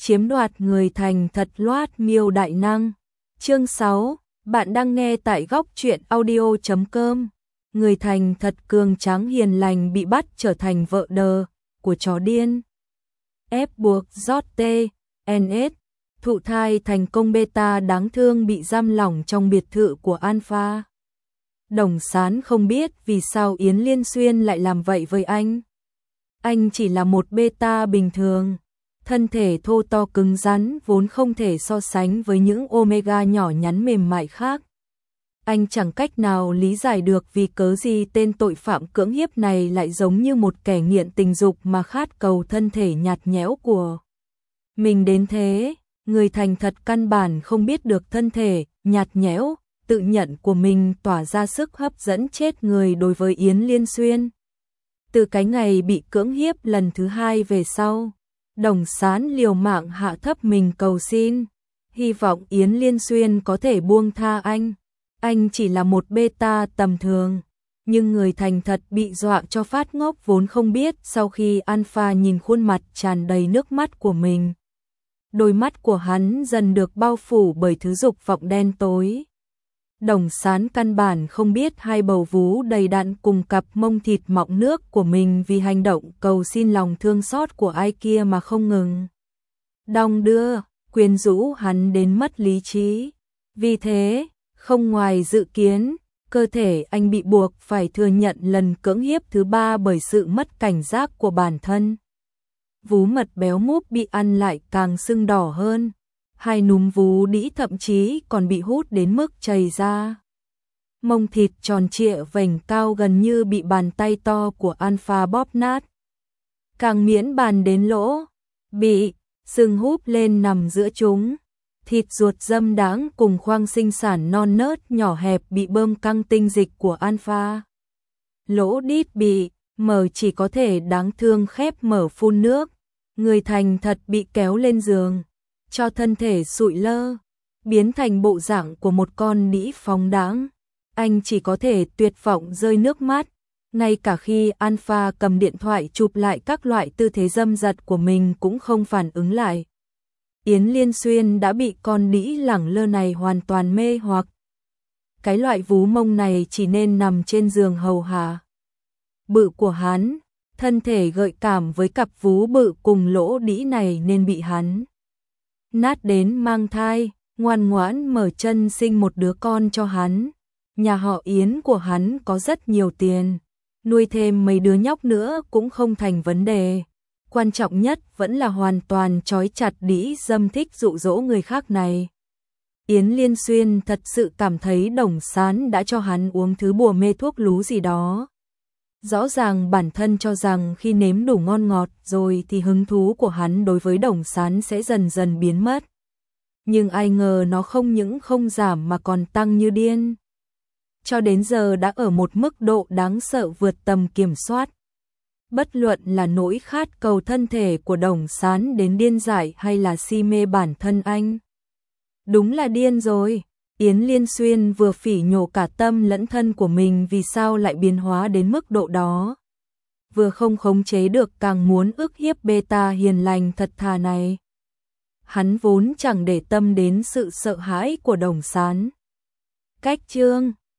chiếm đoạt người thành thật loát miêu đại năng. Chương 6, bạn đang nghe tại góc truyện audio.com. Người thành thật cường tráng hiền lành bị bắt trở thành vợ đờ của chó điên. Ép buộc JNS thụ thai thành công beta đáng thương bị giam lỏng trong biệt thự của Alpha. Đồng Sán không biết vì sao Yến Liên Xuyên lại làm vậy với anh. Anh chỉ là một beta bình thường, thân thể thô to cứng rắn vốn không thể so sánh với những omega nhỏ nhắn mềm mại khác. Anh chẳng cách nào lý giải được vì cớ gì tên tội phạm cưỡng hiếp này lại giống như một kẻ nghiện tình dục mà khát cầu thân thể nhạt nhẽo của mình đến thế. Người thành thật căn bản không biết được thân thể nhạt nhẽo, tự nhận của mình tỏa ra sức hấp dẫn chết người đối với Yến Liên Xuyên. Từ cái ngày bị cưỡng hiếp lần thứ 2 về sau, Đồng Sán liều mạng hạ thấp mình cầu xin, hy vọng Yến Liên Xuyên có thể buông tha anh. Anh chỉ là một beta tầm thường, nhưng người thành thật bị dọa cho phát ngốc vốn không biết sau khi Alpha nhìn khuôn mặt tràn đầy nước mắt của mình. Đôi mắt của hắn dần được bao phủ bởi thứ dục vọng đen tối. Đồng Sán căn bản không biết hai bầu vú đầy đặn cùng cặp mông thịt mọng nước của mình vì hành động cầu xin lòng thương xót của ai kia mà không ngừng đong đưa, quyến rũ hắn đến mất lý trí. Vì thế, không ngoài dự kiến, cơ thể anh bị buộc phải thừa nhận lần cưỡng hiếp thứ 3 bởi sự mất cảnh giác của bản thân. Vú mật béo múp bị ăn lại càng sưng đỏ hơn. Hai núm vú đĩ thậm chí còn bị hút đến mức chảy ra. Mông thịt tròn trịa vành cao gần như bị bàn tay to của Alpha bóp nát. Càng miễn bàn đến lỗ, bị sưng húp lên nằm giữa chúng. Thịt ruột dâm đáng cùng khoang sinh sản non nớt nhỏ hẹp bị bơm căng tinh dịch của Alpha. Lỗ đít bị mở chỉ có thể đáng thương khép mở phun nước. Người thành thật bị kéo lên giường, cho thân thể sụi lơ, biến thành bộ dạng của một con nĩ phóng đãng. Anh chỉ có thể tuyệt vọng rơi nước mắt, ngay cả khi Alpha cầm điện thoại chụp lại các loại tư thế dâm dật của mình cũng không phản ứng lại. Yến Liên Xuyên đã bị con nĩ lẳng lơ này hoàn toàn mê hoặc. Cái loại vú mông này chỉ nên nằm trên giường hầu hạ bự của hắn, thân thể gợi cảm với cặp vú bự cùng lỗ đĩ này nên bị hắn nát đến mang thai, ngoan ngoãn mở chân sinh một đứa con cho hắn. Nhà họ Yến của hắn có rất nhiều tiền, nuôi thêm mấy đứa nhóc nữa cũng không thành vấn đề. Quan trọng nhất vẫn là hoàn toàn trói chặt đĩ dâm thích dụ dỗ người khác này. Yến Liên Xuyên thật sự cảm thấy Đồng Sán đã cho hắn uống thứ bùa mê thuốc lú gì đó. Rõ ràng bản thân cho rằng khi nếm đủ ngon ngọt rồi thì hứng thú của hắn đối với Đồng Sán sẽ dần dần biến mất. Nhưng ai ngờ nó không những không giảm mà còn tăng như điên. Cho đến giờ đã ở một mức độ đáng sợ vượt tầm kiểm soát. Bất luận là nỗi khát cầu thân thể của Đồng Sán đến điên dại hay là si mê bản thân anh. Đúng là điên rồi. Yến Liên Xuyên vừa phỉ nhổ cả tâm lẫn thân của mình vì sao lại biến hóa đến mức độ đó. Vừa không khống chế được càng muốn ức hiếp beta hiền lành thật thà này. Hắn vốn chẳng để tâm đến sự sợ hãi của Đồng Sán. Cách chương